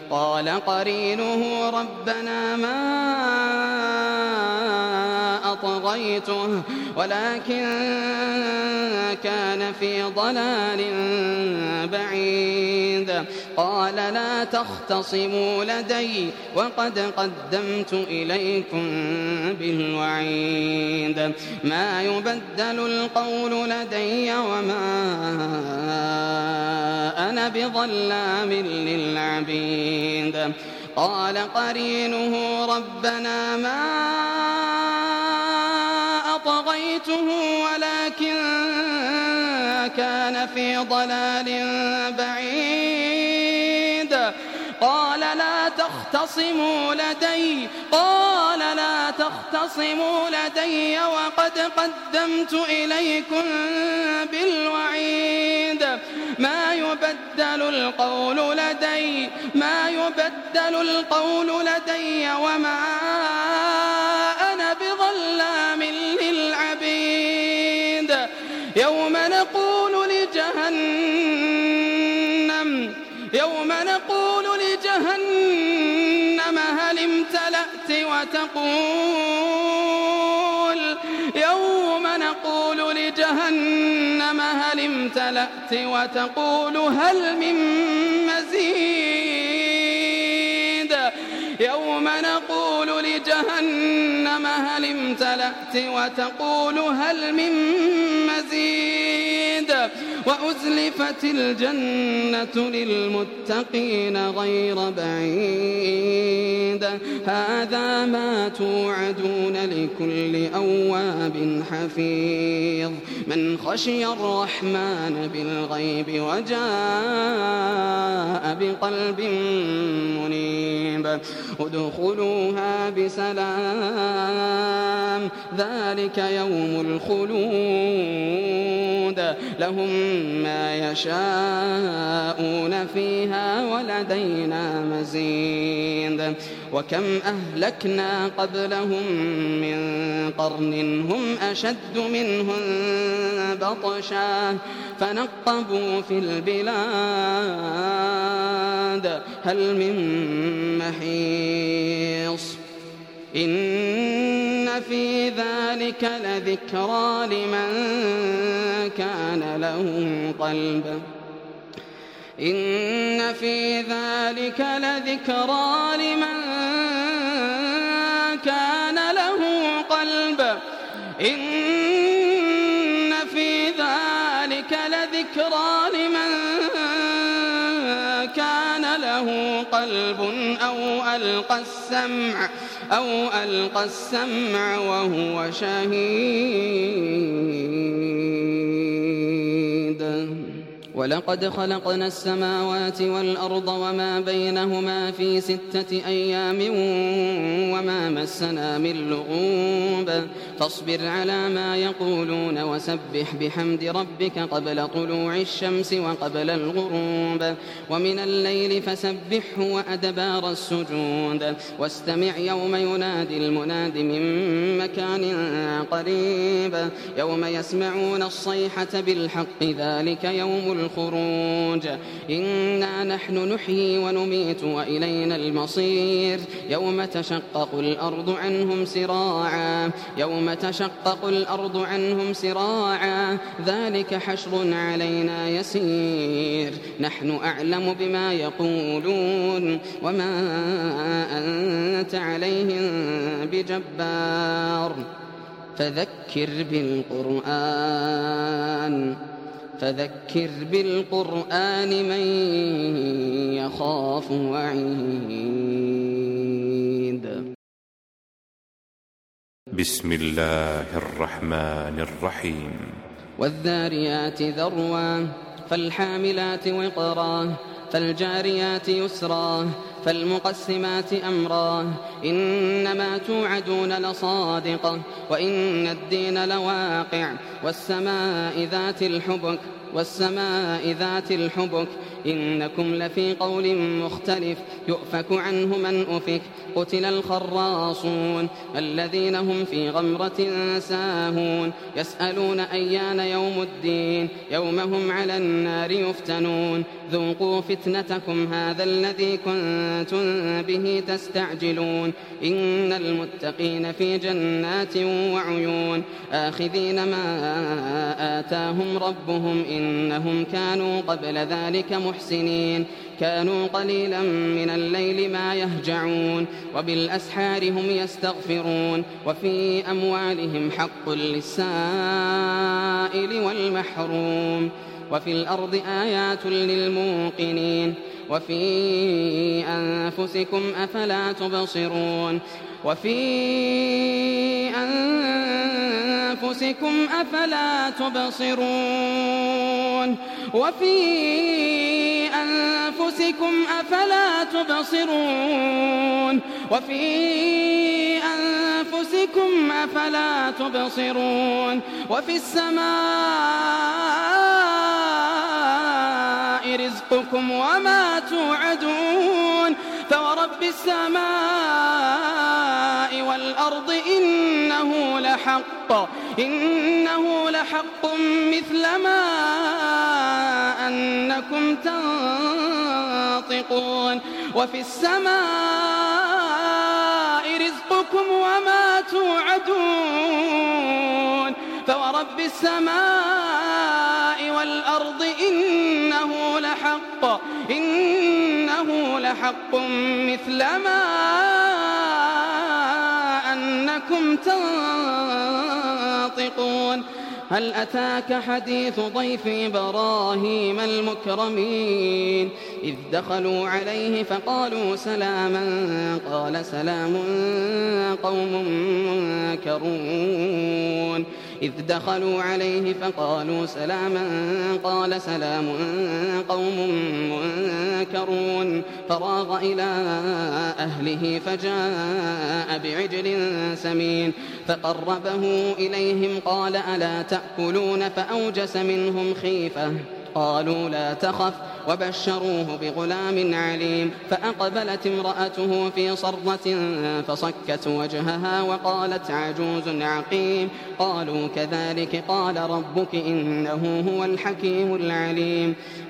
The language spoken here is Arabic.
قال قرينه ربنا ما أطغيته ولكن كان في ضلال بعيد قال لا تختصموا لدي وقد قدمت إليكم بالوعيد ما يبدل القول لدي وما أنا بظلام للعبيد قال قرينه ربنا ما أطغيته ولكن كان في ضلال بعيد قال لا تختصموا لدي وقد قدمت إليكم بالوعيد ما يبدل القول لدي وما أنا بظلام للعبيد يوم نقول لجهنم هل امتلأت وتقول هل من مزيد يوم نقول لجهنم هل امتلأت وتقول هل من مزيد وأزلفت الجنة للمتقين غير بعيد هذا ما توعدون لكل أواب حفيظ من خشي الرحمن بالغيب وجاء بقلب منيب ادخلوها بسلام ذلك يوم الخلود لهم ما يشاءون فيها ولدينا مزيد وكم أهلكنا قبلهم من قرن هم أشد منهم بطشا فنقبوا في البلاد هل من محيص إن في ذلك لذكرى لمن كان له قلب إن في ذلك لذكرى لمن كان له قلب إن في ذلك لذكرى لمن كان له قلب أو ألقى السمع وهو شهيد ولقد خلقنا السماوات والأرض وما بينهما في 6 أيام وما مسنا من لغوب فاصبر على ما يقولون وسبح بحمد ربك قبل طلوع الشمس وقبل الغروب ومن الليل فسبحه وأدبار السجود واستمع يوم ينادي المناد من مكان قريب يوم يسمعون الصيحة بالحق ذلك يوم الخروج إنا نحن نحيي ونميت وإلينا المصير يوم تشقق الأرض عنهم سراعا ذلك حشر علينا يسير نحن أعلم بما يقولون وما أنت عليهم بجبار فذكر بالقرآن من يخاف وعيد بسم الله الرحمن الرحيم والذاريات ذروا فالحاملات وقرا فالجاريات يسرا فالمقسمات أمرا إنما توعدون لصادق وإن الدين لواقع والسماء ذات الحبك والسماء ذات الحبك إنكم لفي قول مختلف يؤفك عنه من أفك قتل الخراصون الذين هم في غمرة ساهون يسألون أيان يوم الدين يوم هم على النار يفتنون ذوقوا فتنتكم هذا الذي كنتم به تستعجلون إن المتقين في جنات وعيون آخذين ما آتاهم ربهم إنهم كانوا قبل ذلك محسنين كانوا قليلا من الليل ما يهجعون وبالأسحار هم يستغفرون وفي أموالهم حق للسائل والمحروم وفي الأرض آيات للموقنين وفي أنفسكم أفلا تبصرون وفي أنفسكم أفلا تبصرون وفي أنفسكم أفلا تبصرون وفي أنفسكم أفلا تبصرون وفي السماء رزقكم وما توعدون فورب السماء والأرض إنه لحق مثل ما أنكم تنطقون وفي السماء رزقكم وما توعدون فورب السماء والأرض إنه لحق مثل ما أنكم تنطقون هل أتاك حديث ضيف إبراهيم المكرمين إذ دخلوا عليه فقالوا سلاما قال سلام قوم منكرون إذ دخلوا عليه فقالوا سلاما قال سلام قوم منكرون فراغ إلى أهله فجاء بعجل سمين فقربه إليهم قال ألا تأكلون فأوجس منهم خيفة قالوا لا تخف وبشروه بغلام عليم فأقبلت امرأته في صرة فصكت وجهها وقالت عجوز عقيم قالوا كذلك قال ربك إنه هو الحكيم العليم